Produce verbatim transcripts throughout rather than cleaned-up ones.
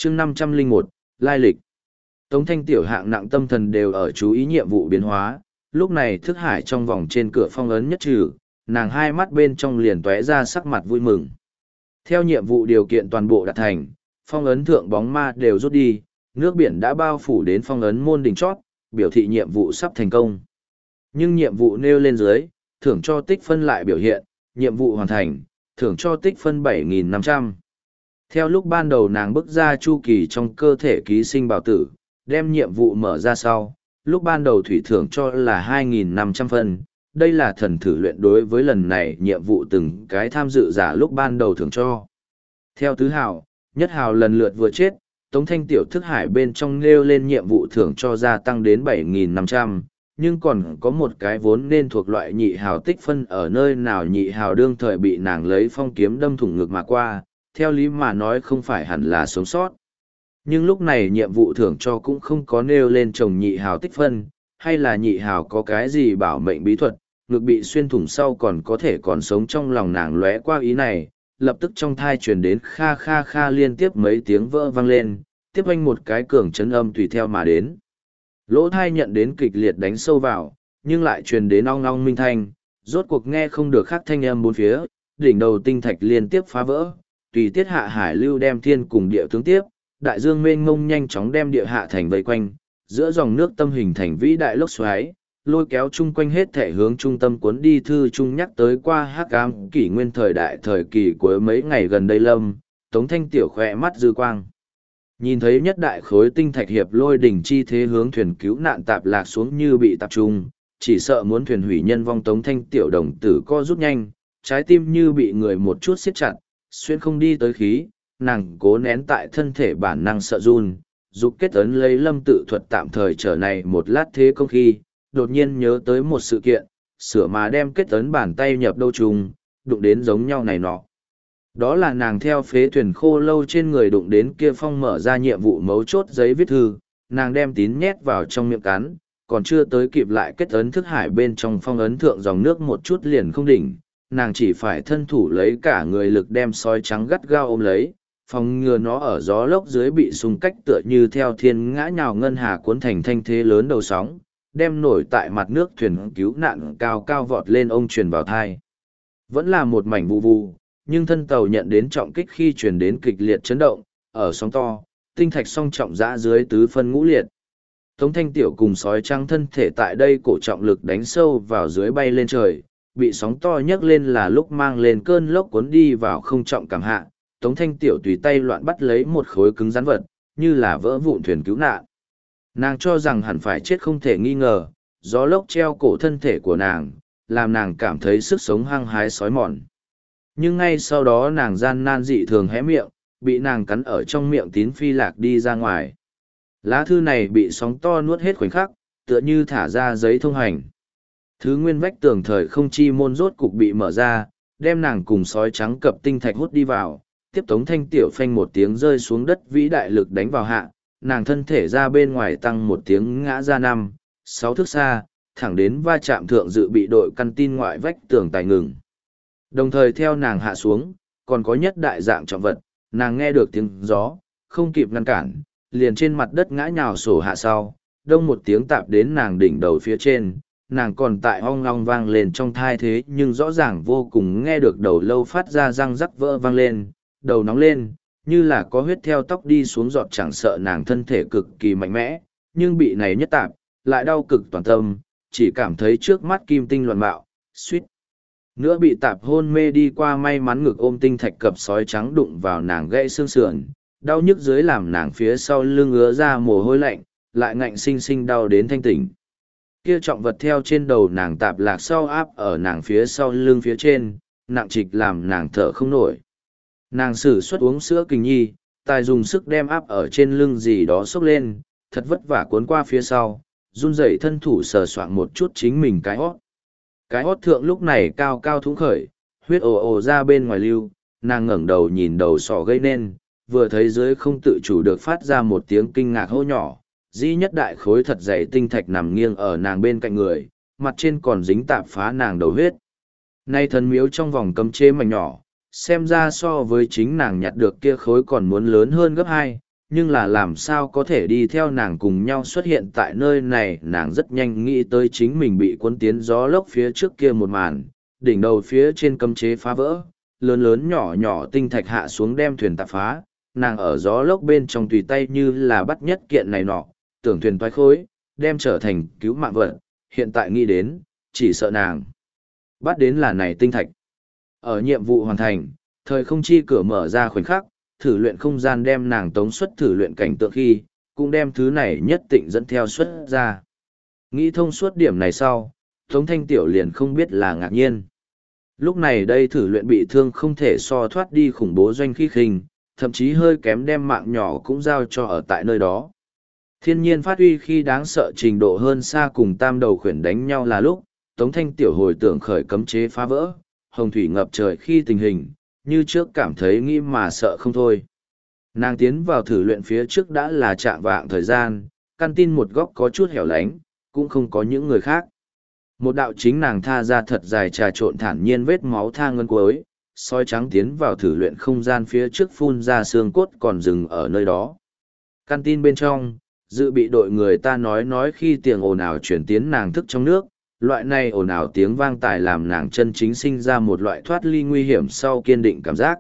chương năm trăm lẻ một, lai lịch. Tống Thanh Tiểu hạng nặng tâm thần đều ở chú ý nhiệm vụ biến hóa, lúc này thức hải trong vòng trên cửa phong ấn nhất trừ, nàng hai mắt bên trong liền tóe ra sắc mặt vui mừng. Theo nhiệm vụ điều kiện toàn bộ đạt thành, phong ấn thượng bóng ma đều rút đi, nước biển đã bao phủ đến phong ấn môn đỉnh chót, biểu thị nhiệm vụ sắp thành công. Nhưng nhiệm vụ nêu lên dưới, thưởng cho tích phân lại biểu hiện, nhiệm vụ hoàn thành, thưởng cho tích phân bảy nghìn năm trăm. Theo lúc ban đầu nàng bước ra chu kỳ trong cơ thể ký sinh bào tử, đem nhiệm vụ mở ra sau, lúc ban đầu thủy thưởng cho là hai nghìn năm trăm phân. Đây là thần thử luyện đối với lần này nhiệm vụ từng cái tham dự giả lúc ban đầu thưởng cho. Theo tứ hào, nhất hào lần lượt vừa chết, Tống Thanh Tiểu thức hải bên trong nêu lên nhiệm vụ thưởng cho gia tăng đến bảy nghìn năm trăm, nhưng còn có một cái vốn nên thuộc loại nhị hào tích phân ở nơi nào nhị hào đương thời bị nàng lấy phong kiếm đâm thủng ngực mà qua, theo lý mà nói không phải hẳn là sống sót. Nhưng lúc này nhiệm vụ thưởng cho cũng không có nêu lên chồng nhị hào tích phân, hay là nhị hào có cái gì bảo mệnh bí thuật, ngực bị xuyên thủng sau còn có thể còn sống. Trong lòng nàng lóe qua ý này, lập tức trong thai truyền đến kha kha kha liên tiếp mấy tiếng vỡ vang lên, tiếp anh một cái cường chấn âm tùy theo mà đến. Lỗ thai nhận đến kịch liệt đánh sâu vào, nhưng lại truyền đến ong ong minh thanh, rốt cuộc nghe không được khác thanh âm bốn phía, đỉnh đầu tinh thạch liên tiếp phá vỡ, tùy tiết hạ hải lưu đem thiên cùng địa tướng tiếp, đại dương mênh mông nhanh chóng đem địa hạ thành vây quanh, giữa dòng nước tâm hình thành vĩ đại lốc xoáy, lôi kéo chung quanh hết thể hướng trung tâm cuốn đi. Thư trung nhắc tới qua hắc ám kỷ nguyên thời đại thời kỳ cuối mấy ngày gần đây lâm, Tống Thanh Tiểu khỏe mắt dư quang. Nhìn thấy nhất đại khối tinh thạch hiệp lôi đỉnh chi thế hướng thuyền cứu nạn tạp lạc xuống như bị tập trung, chỉ sợ muốn thuyền hủy nhân vong. Tống Thanh Tiểu đồng tử co rút nhanh, trái tim như bị người một chút siết chặt, xuyên không đi tới khí, nàng cố nén tại thân thể bản năng sợ run, dục kết ấn lấy lâm tự thuật tạm thời trở này một lát thế công khi, đột nhiên nhớ tới một sự kiện, sửa mà đem kết ấn bàn tay nhập đâu trùng, đụng đến giống nhau này nọ. Đó là nàng theo phế thuyền khô lâu trên người đụng đến kia phong mở ra nhiệm vụ mấu chốt giấy viết thư, nàng đem tín nhét vào trong miệng cắn, còn chưa tới kịp lại kết ấn thức hải bên trong phong ấn thượng dòng nước một chút liền không đỉnh, nàng chỉ phải thân thủ lấy cả người lực đem sói trắng gắt gao ôm lấy, phòng ngừa nó ở gió lốc dưới bị xung cách tựa như theo thiên ngã nhào ngân hà cuốn thành thanh thế lớn đầu sóng, đem nổi tại mặt nước thuyền cứu nạn cao cao vọt lên ông truyền vào thai. Vẫn là một mảnh vụ vụ, nhưng thân tàu nhận đến trọng kích khi truyền đến kịch liệt chấn động, ở sóng to, tinh thạch song trọng dã dưới tứ phân ngũ liệt. Tống Thanh Tiểu cùng sói trắng thân thể tại đây cổ trọng lực đánh sâu vào dưới bay lên trời, bị sóng to nhấc lên là lúc mang lên cơn lốc cuốn đi vào không trọng cảm hạ. Tống Thanh Tiểu tùy tay loạn bắt lấy một khối cứng rắn vật, như là vỡ vụn thuyền cứu nạn. Nàng cho rằng hẳn phải chết không thể nghi ngờ, gió lốc treo cổ thân thể của nàng, làm nàng cảm thấy sức sống hăng hái sói mòn. Nhưng ngay sau đó nàng gian nan dị thường hé miệng, bị nàng cắn ở trong miệng tín phi lạc đi ra ngoài. Lá thư này bị sóng to nuốt hết khoảnh khắc, tựa như thả ra giấy thông hành. Thứ nguyên vách tường thời không chi môn rốt cục bị mở ra, đem nàng cùng sói trắng cập tinh thạch hút đi vào, tiếp Tống Thanh Tiểu phanh một tiếng rơi xuống đất vĩ đại lực đánh vào hạ, nàng thân thể ra bên ngoài tăng một tiếng ngã ra năm, sáu thước xa, thẳng đến va chạm thượng dự bị đội căn tin ngoại vách tường tài ngừng. Đồng thời theo nàng hạ xuống, còn có nhất đại dạng trọng vật, nàng nghe được tiếng gió, không kịp ngăn cản, liền trên mặt đất ngã nhào sổ hạ sau, đông một tiếng tạp đến nàng đỉnh đầu phía trên, nàng còn tại ong long vang lên trong thai thế nhưng rõ ràng vô cùng nghe được đầu lâu phát ra răng rắc vỡ vang lên, đầu nóng lên, như là có huyết theo tóc đi xuống giọt. Chẳng sợ nàng thân thể cực kỳ mạnh mẽ, nhưng bị này nhất tạp, lại đau cực toàn tâm, chỉ cảm thấy trước mắt kim tinh loạn bạo, suýt nữa bị tạp hôn mê đi qua. May mắn ngực ôm tinh thạch cập sói trắng đụng vào nàng gãy xương sườn, đau nhức dưới làm nàng phía sau lưng ứa ra mồ hôi lạnh, lại ngạnh sinh sinh đau đến thanh tỉnh. Kia trọng vật theo trên đầu nàng tạp lạc sau áp ở nàng phía sau lưng phía trên, nặng trịch làm nàng thở không nổi. Nàng sử xuất uống sữa kình nhi, tài dùng sức đem áp ở trên lưng gì đó xốc lên, thật vất vả cuốn qua phía sau, run rẩy thân thủ sờ soạng một chút chính mình cái hót. Cái hót thượng lúc này cao cao thúng khởi, huyết ồ ồ ra bên ngoài lưu, nàng ngẩng đầu nhìn đầu sọ gây nên, vừa thấy dưới không tự chủ được phát ra một tiếng kinh ngạc hô nhỏ. Dĩ nhất đại khối thật dày tinh thạch nằm nghiêng ở nàng bên cạnh người, mặt trên còn dính tạp phá nàng đầu huyết. Nay thần miếu trong vòng cấm chế mảnh nhỏ, xem ra so với chính nàng nhặt được kia khối còn muốn lớn hơn gấp hai, nhưng là làm sao có thể đi theo nàng cùng nhau xuất hiện tại nơi này. Nàng rất nhanh nghĩ tới chính mình bị cuốn tiến gió lốc phía trước kia một màn, đỉnh đầu phía trên cấm chế phá vỡ, lớn lớn nhỏ nhỏ tinh thạch hạ xuống đem thuyền tạp phá, nàng ở gió lốc bên trong tùy tay như là bắt nhất kiện này nọ, tưởng thuyền toái khối, đem trở thành cứu mạng vật, hiện tại nghĩ đến, chỉ sợ nàng bắt đến là này tinh thạch. Ở nhiệm vụ hoàn thành, thời không chi cửa mở ra khoảnh khắc, thử luyện không gian đem nàng tống xuất thử luyện cảnh tượng khi, cũng đem thứ này nhất định dẫn theo xuất ra. Nghĩ thông suốt điểm này sau, Tống Thanh Tiểu liền không biết là ngạc nhiên. Lúc này đây thử luyện bị thương không thể so thoát đi khủng bố doanh khí khinh, thậm chí hơi kém đem mạng nhỏ cũng giao cho ở tại nơi đó. Thiên nhiên phát huy khi đáng sợ trình độ hơn xa cùng tam đầu khuyển đánh nhau là lúc, Tống Thanh Tiểu hồi tưởng khởi cấm chế phá vỡ, hồng thủy ngập trời khi tình hình, như trước cảm thấy nghĩ mà sợ không thôi. Nàng tiến vào thử luyện phía trước đã là chạm vạng thời gian, căn tin một góc có chút hẻo lánh, cũng không có những người khác. Một đạo chính nàng tha ra thật dài trà trộn thản nhiên vết máu tha ngân cuối, soi trắng tiến vào thử luyện không gian phía trước phun ra xương cốt còn dừng ở nơi đó. Căn tin bên trong, dự bị đội người ta nói nói khi tiếng ồn ào chuyển tiến nàng thức trong nước, loại này ồn ào tiếng vang tài làm nàng chân chính sinh ra một loại thoát ly nguy hiểm sau kiên định cảm giác.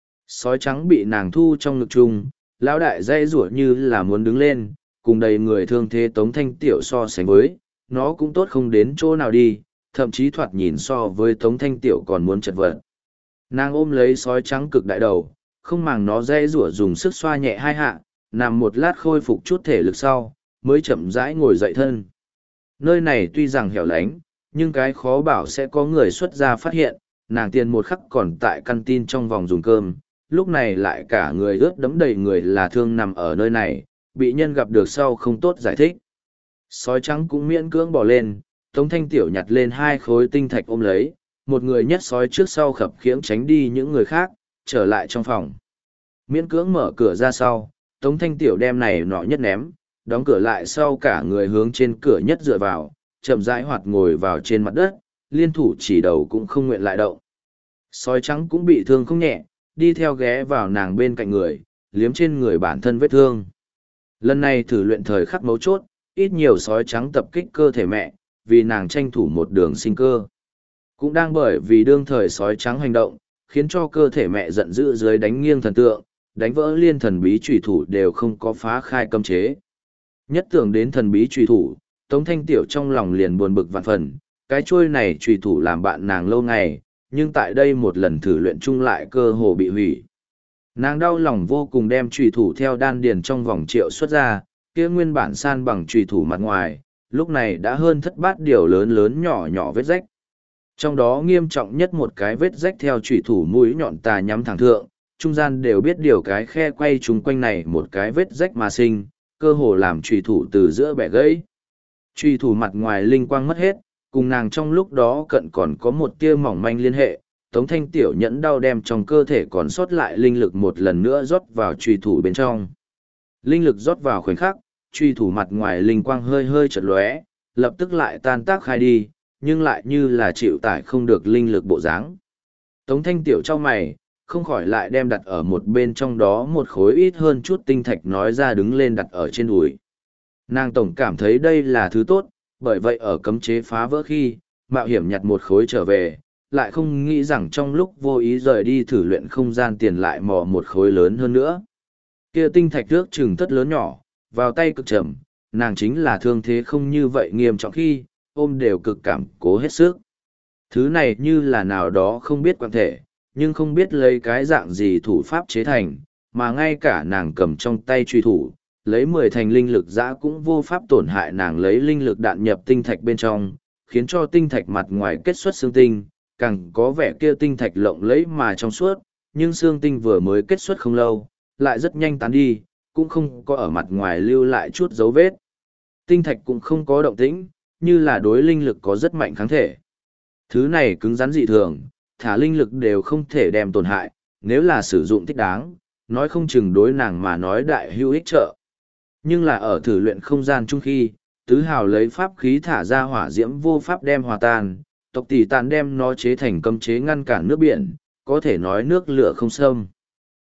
Sói trắng bị nàng thu trong ngực chung, lão đại dây rủa như là muốn đứng lên, cùng đầy người thương thế Tống Thanh Tiểu so sánh với, nó cũng tốt không đến chỗ nào đi, thậm chí thoạt nhìn so với Tống Thanh Tiểu còn muốn chật vật. Nàng ôm lấy sói trắng cực đại đầu, không màng nó dây rủa dùng sức xoa nhẹ hai hạ, nằm một lát khôi phục chút thể lực sau, mới chậm rãi ngồi dậy thân. Nơi này tuy rằng hẻo lánh, nhưng cái khó bảo sẽ có người xuất ra phát hiện, nàng tiền một khắc còn tại căn tin trong vòng dùng cơm, lúc này lại cả người ướt đẫm đầy người là thương nằm ở nơi này, bị nhân gặp được sau không tốt giải thích. Sói trắng cũng miễn cưỡng bỏ lên, Tống Thanh Tiểu nhặt lên hai khối tinh thạch ôm lấy, một người nhất sói trước sau khập khiễng tránh đi những người khác, trở lại trong phòng. Miễn cưỡng mở cửa ra sau, Tống Thanh Tiểu đem này nọ nhất ném, đóng cửa lại sau cả người hướng trên cửa nhất dựa vào, chậm rãi hoạt ngồi vào trên mặt đất, liên thủ chỉ đầu cũng không nguyện lại động. Sói trắng cũng bị thương không nhẹ, đi theo ghé vào nàng bên cạnh người, liếm trên người bản thân vết thương. Lần này thử luyện thời khắc mấu chốt, ít nhiều sói trắng tập kích cơ thể mẹ, vì nàng tranh thủ một đường sinh cơ. Cũng đang bởi vì đương thời sói trắng hành động, khiến cho cơ thể mẹ giận dữ dưới đánh nghiêng thần tượng, đánh vỡ liên thần bí trùy thủ đều không có phá khai cấm chế. Nhất tưởng đến thần bí trùy thủ, Tống Thanh Tiểu trong lòng liền buồn bực vạn phần, cái chuôi này trùy thủ làm bạn nàng lâu ngày, nhưng tại đây một lần thử luyện chung lại cơ hồ bị hủy. Nàng đau lòng vô cùng đem trùy thủ theo đan điền trong vòng triệu xuất ra, kia nguyên bản san bằng trùy thủ mặt ngoài, lúc này đã hơn thất bát điều lớn lớn nhỏ nhỏ vết rách. Trong đó nghiêm trọng nhất một cái vết rách theo trùy thủ mũi nhọn tà nhắm thẳng thượng, trung gian đều biết điều cái khe quay chung quanh này một cái vết rách mà sinh, cơ hồ làm trùy thủ từ giữa bẻ gãy. Trùy thủ mặt ngoài linh quang mất hết, cùng nàng trong lúc đó cận còn có một tia mỏng manh liên hệ, Tống Thanh Tiểu nhẫn đau đem trong cơ thể còn sót lại linh lực một lần nữa rót vào trùy thủ bên trong. Linh lực rót vào khoảnh khắc, trùy thủ mặt ngoài linh quang hơi hơi chợt lóe, lập tức lại tan tác khai đi, nhưng lại như là chịu tải không được linh lực bộ dáng. Tống Thanh Tiểu trong mày, không khỏi lại đem đặt ở một bên trong đó một khối ít hơn chút tinh thạch nói ra đứng lên đặt ở trên đùi. Nàng tổng cảm thấy đây là thứ tốt, bởi vậy ở cấm chế phá vỡ khi, mạo hiểm nhặt một khối trở về, lại không nghĩ rằng trong lúc vô ý rời đi thử luyện không gian tiền lại mò một khối lớn hơn nữa. Kia tinh thạch nước chừng tất lớn nhỏ, vào tay cực chậm, nàng chính là thương thế không như vậy nghiêm trọng khi, ôm đều cực cảm cố hết sức. Thứ này như là nào đó không biết quan thể, nhưng không biết lấy cái dạng gì thủ pháp chế thành, mà ngay cả nàng cầm trong tay truy thủ, lấy mười thành linh lực dã cũng vô pháp tổn hại nàng lấy linh lực đạn nhập tinh thạch bên trong, khiến cho tinh thạch mặt ngoài kết xuất xương tinh, càng có vẻ kia tinh thạch lộng lẫy mà trong suốt, nhưng xương tinh vừa mới kết xuất không lâu, lại rất nhanh tán đi, cũng không có ở mặt ngoài lưu lại chút dấu vết. Tinh thạch cũng không có động tĩnh, như là đối linh lực có rất mạnh kháng thể. Thứ này cứng rắn dị thường, thả linh lực đều không thể đem tổn hại, nếu là sử dụng thích đáng, nói không chừng đối nàng mà nói đại hữu ích trợ. Nhưng là ở thử luyện không gian chung khi, tứ hào lấy pháp khí thả ra hỏa diễm vô pháp đem hòa tan, tộc tỷ tàn đem nó chế thành cấm chế ngăn cản nước biển, có thể nói nước lửa không xâm.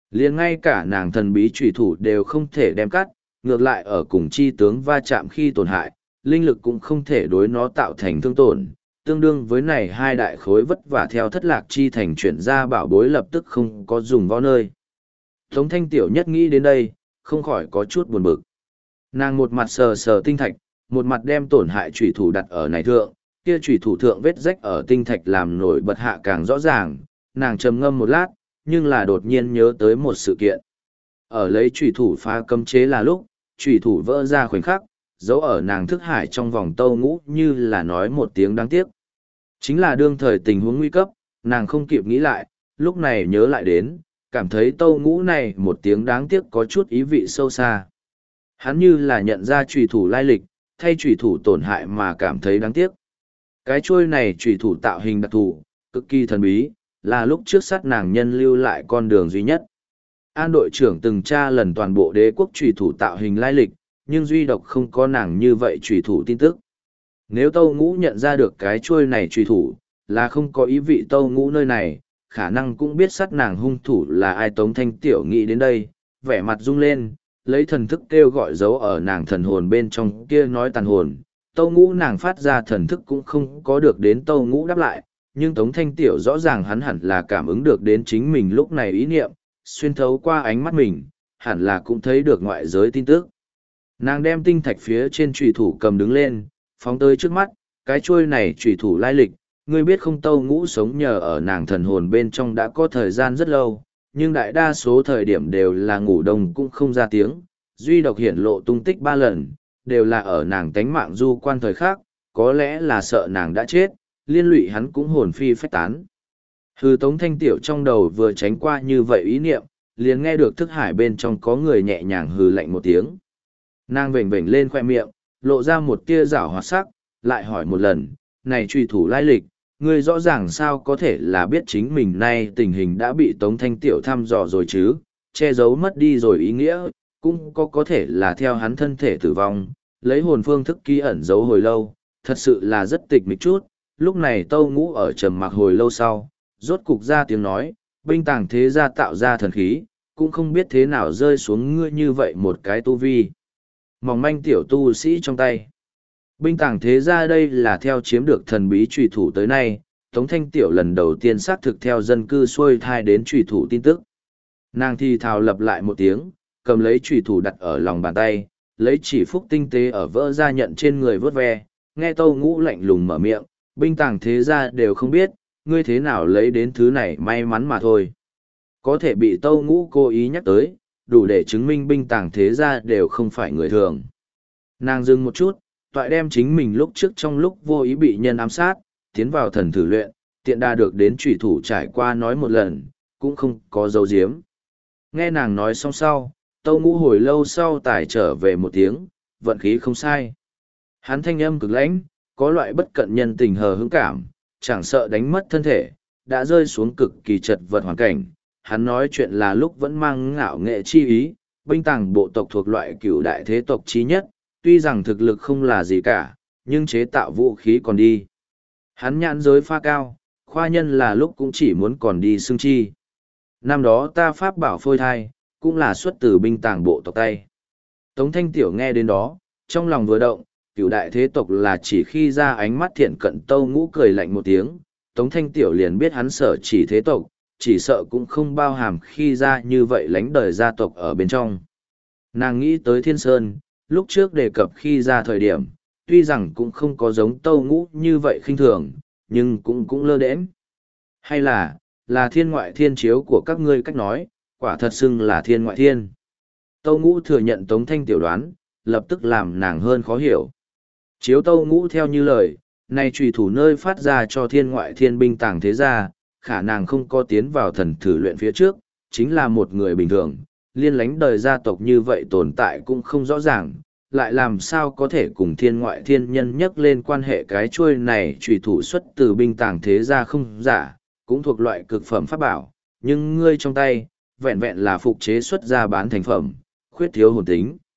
Liền ngay cả nàng thần bí trùy thủ đều không thể đem cắt, ngược lại ở cùng chi tướng va chạm khi tổn hại, linh lực cũng không thể đối nó tạo thành thương tổn, tương đương với này hai đại khối vất vả theo thất lạc chi thành chuyển ra bảo bối lập tức không có dùng vào nơi. Tống Thanh Tiểu nhất nghĩ đến đây, không khỏi có chút buồn bực. Nàng một mặt sờ sờ tinh thạch, một mặt đem tổn hại trùy thủ đặt ở này thượng, kia trùy thủ thượng vết rách ở tinh thạch làm nổi bật hạ càng rõ ràng, nàng trầm ngâm một lát, nhưng là đột nhiên nhớ tới một sự kiện. Ở lấy trùy thủ phá cấm chế là lúc, trùy thủ vỡ ra khoảnh khắc, dấu ở nàng thức hải trong vòng tâu ngũ như là nói một tiếng đáng tiếc. Chính là đương thời tình huống nguy cấp, nàng không kịp nghĩ lại, lúc này nhớ lại đến, cảm thấy tâu ngũ này một tiếng đáng tiếc có chút ý vị sâu xa. Hắn như là nhận ra trùy thủ lai lịch, thay trùy thủ tổn hại mà cảm thấy đáng tiếc. Cái chuôi này trùy thủ tạo hình đặc thù, cực kỳ thần bí, là lúc trước sát nàng nhân lưu lại con đường duy nhất. An đội trưởng từng tra lần toàn bộ đế quốc trùy thủ tạo hình lai lịch, nhưng duy độc không có nàng như vậy trùy thủ tin tức. Nếu Tâu Ngũ nhận ra được cái chuôi này trùy thủ, là không có ý vị Tâu Ngũ nơi này, khả năng cũng biết sát nàng hung thủ là ai. Tống Thanh Tiểu nghĩ đến đây, vẻ mặt rung lên, lấy thần thức kêu gọi dấu ở nàng thần hồn bên trong kia nói tàn hồn. Tâu Ngũ nàng phát ra thần thức cũng không có được đến Tâu Ngũ đáp lại, nhưng Tống Thanh Tiểu rõ ràng hắn hẳn là cảm ứng được đến chính mình lúc này ý niệm, xuyên thấu qua ánh mắt mình, hẳn là cũng thấy được ngoại giới tin tức. Nàng đem tinh thạch phía trên trùy thủ cầm đứng lên, phóng tới trước mắt, cái chuôi này trùy thủ lai lịch, ngươi biết không. Tâu Ngũ sống nhờ ở nàng thần hồn bên trong đã có thời gian rất lâu, nhưng đại đa số thời điểm đều là ngủ đông cũng không ra tiếng, duy độc hiển lộ tung tích ba lần, đều là ở nàng tánh mạng du quan thời khác, có lẽ là sợ nàng đã chết, liên lụy hắn cũng hồn phi phách tán. Hừ. Tống Thanh Tiểu trong đầu vừa tránh qua như vậy ý niệm, liền nghe được thức hải bên trong có người nhẹ nhàng hừ lạnh một tiếng. Nàng vểnh vểnh lên khoe miệng, lộ ra một tia rảo hoạt sắc, lại hỏi một lần, này truy thủ lai lịch, ngươi rõ ràng sao có thể là biết chính mình nay tình hình đã bị Tống Thanh Tiểu thăm dò rồi chứ, che giấu mất đi rồi ý nghĩa, cũng có có thể là theo hắn thân thể tử vong, lấy hồn phương thức ký ẩn giấu hồi lâu, thật sự là rất tịch mịch chút. Lúc này Tâu Ngũ ở trầm mặc hồi lâu sau, rốt cục ra tiếng nói, binh tàng thế gia tạo ra thần khí, cũng không biết thế nào rơi xuống ngươi như vậy một cái tu vi. Mỏng manh tiểu tu sĩ trong tay. Binh tàng thế gia đây là theo chiếm được thần bí trùy thủ tới nay, Tống Thanh Tiểu lần đầu tiên xác thực theo dân cư xuôi thai đến trùy thủ tin tức. Nàng thi thào lập lại một tiếng, cầm lấy trùy thủ đặt ở lòng bàn tay, lấy chỉ phúc tinh tế ở vỡ ra nhận trên người vớt ve, nghe Tâu Ngũ lạnh lùng mở miệng, binh tàng thế gia đều không biết, ngươi thế nào lấy đến thứ này may mắn mà thôi. Có thể bị Tâu Ngũ cố ý nhắc tới, đủ để chứng minh binh tàng thế gia đều không phải người thường. Nàng dừng một chút, toại đem chính mình lúc trước trong lúc vô ý bị nhân ám sát, tiến vào thần thử luyện, tiện đa được đến trùy thủ trải qua nói một lần, cũng không có dấu diếm. Nghe nàng nói xong sau, Tâu Ngũ hồi lâu sau tải trở về một tiếng, vận khí không sai. Hắn thanh âm cực lãnh, có loại bất cận nhân tình hờ hững cảm, chẳng sợ đánh mất thân thể, đã rơi xuống cực kỳ chật vật hoàn cảnh. Hắn nói chuyện là lúc vẫn mang ngạo nghệ chi ý, binh tàng bộ tộc thuộc loại cửu đại thế tộc chí nhất, tuy rằng thực lực không là gì cả, nhưng chế tạo vũ khí còn đi. Hắn nhãn giới pha cao, khoa nhân là lúc cũng chỉ muốn còn đi xương chi. Năm đó ta pháp bảo phôi thai, cũng là xuất từ binh tàng bộ tộc tay. Tống Thanh Tiểu nghe đến đó, trong lòng vừa động, cửu đại thế tộc là chỉ khi ra ánh mắt thiện cận. Tâu Ngũ cười lạnh một tiếng, Tống Thanh Tiểu liền biết hắn sợ chỉ thế tộc, chỉ sợ cũng không bao hàm khi ra như vậy lánh đời gia tộc ở bên trong. Nàng nghĩ tới Thiên Sơn, lúc trước đề cập khi ra thời điểm, tuy rằng cũng không có giống Tâu Ngũ như vậy khinh thường, nhưng cũng cũng lơ đễnh. Hay là, là thiên ngoại thiên chiếu của các ngươi cách nói, quả thật xưng là thiên ngoại thiên. Tâu Ngũ thừa nhận Tống Thanh Tiểu đoán, lập tức làm nàng hơn khó hiểu. Chiếu Tâu Ngũ theo như lời, nay trùy thủ nơi phát ra cho thiên ngoại thiên binh tàng thế gia, khả năng không có tiến vào thần thử luyện phía trước, chính là một người bình thường, liên lánh đời gia tộc như vậy tồn tại cũng không rõ ràng, lại làm sao có thể cùng thiên ngoại thiên nhân nhắc lên quan hệ. Cái chuôi này trùy thủ xuất từ binh tàng thế gia không giả, cũng thuộc loại cực phẩm pháp bảo, nhưng ngươi trong tay, vẹn vẹn là phục chế xuất ra bán thành phẩm, khuyết thiếu hồn tính.